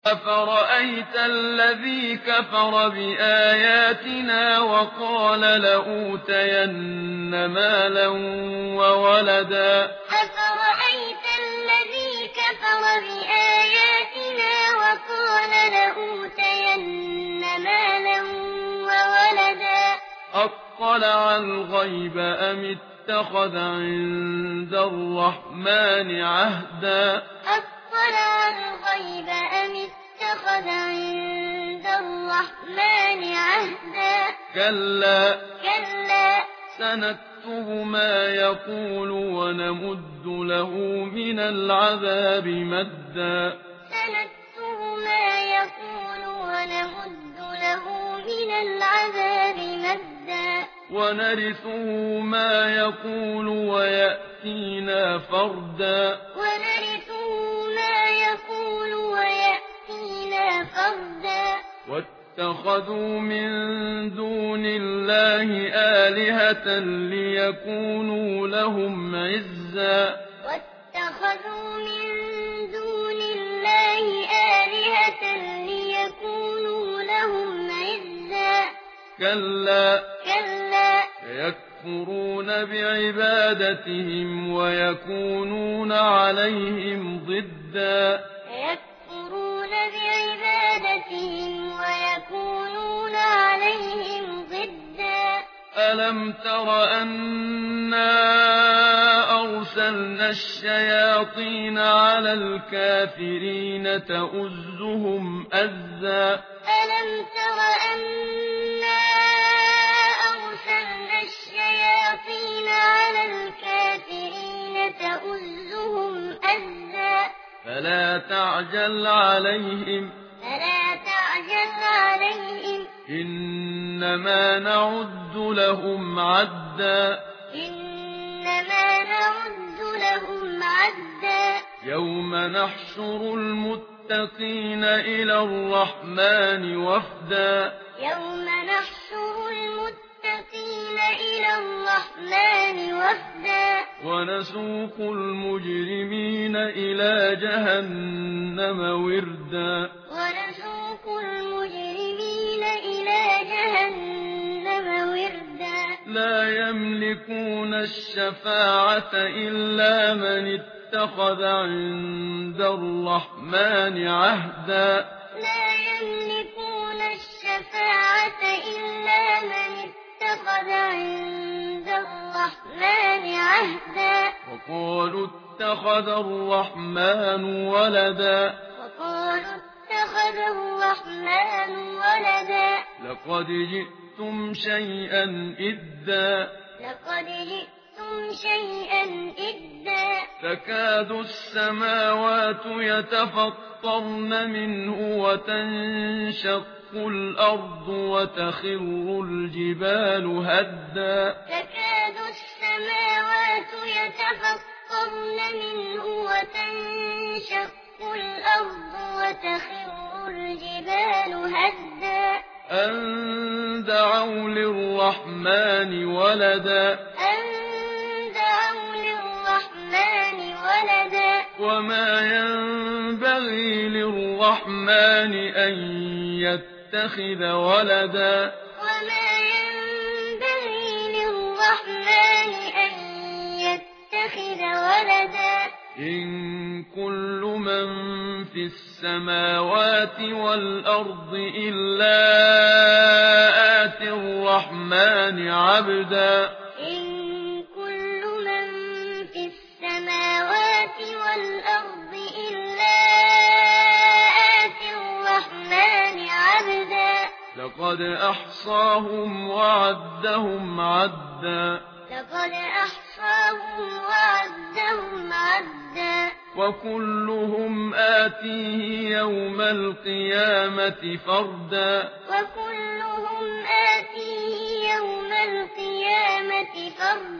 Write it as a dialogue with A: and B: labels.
A: أفرأيت الذي كفر بآياتنا وقال لأوتين مالا وولدا
B: أفرأيت الذي كفر بآياتنا وقال لأوتين مالا وولدا
A: أطلع الغيب أم اتخذ عند الرحمن عهدا
B: أطلع الغيب أم اتخذ عند الرحمن عهدا
A: كلا
B: كلا
A: سنكتب ما يقول ونمد له من العذاب مدا
B: سنكتب ما يقول ونمد له من العذاب مدا
A: ونرثه ما يقول ويأتينا فردا
B: ونرثه ما يقول ويأتينا فردا
A: واتخذوا من دون الله آلهة ليكونوا لهم عزا
B: واتخذوا من دون الله آلهة ليكونوا لهم عزا
A: كلا
B: كلا
A: يكفرون بعبادتهم ويكونون عليهم ضدا
B: يكفرون بعبادتهم ويكونون عليهم ضدا
A: ألم تر أنا أرسلنا الشياطين على الكافرين تؤزهم أزا
B: ألم تر أنا أرسلنا الشياطين على الكافرين تؤزهم أزا
A: فلا تعجل عليهم إنما نعد لهم عدا
B: إنما نعد لهم عدا
A: يوم نحشر المتقين إلى الرحمن وفدا
B: يوم نحشر المتقين إلى الرحمن وفدا
A: ونسوق المجرمين إلى جهنم وردا
B: ونسوق المجرمين إلى جهنم وردا
A: لا يملكون الشفاعة إلا من اتخذ عند الرحمن عهدا
B: لا يملكون الشفاعة إلا من اتخذ عند الرحمن عهدا
A: وقالوا اتخذ الرحمن ولدا
B: وقالوا اتخذ الرحمن ولدا
A: لقد جئتم شيئا إدا
B: لقد جئتم شيئا إدا
A: تكاد السماوات يتفطرن منه وتنشق الأرض وتخر الجبال هدا
B: تكاد السماوات يتفطرن منه وتنشق الأرض وتخر الجبال هدا
A: أن دعوا للرحمن ولدا
B: أن دعوا للرحمن ولدا
A: وما ينبغي للرحمن أن يتخذ ولدا
B: وما ينبغي للرحمن أن يتخذ ولدا
A: إن كل من في السماوات والأرض إلا آتي الرحمن عبدا
B: إن كل من في السماوات والأرض إلا آتي الرحمن عبدا
A: لقد أحصاهم وعدهم عدا
B: لقد أحصاهم وعدهم عدا
A: وكلهم آتيه يوم القيامة فردا
B: وكلهم آتيه يوم القيامة فردا